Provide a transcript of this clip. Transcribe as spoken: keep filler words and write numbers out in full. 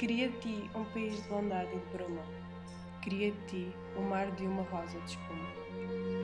Queria de ti um país de bondade e de bruma. Queria de ti o mar de uma rosa de espuma.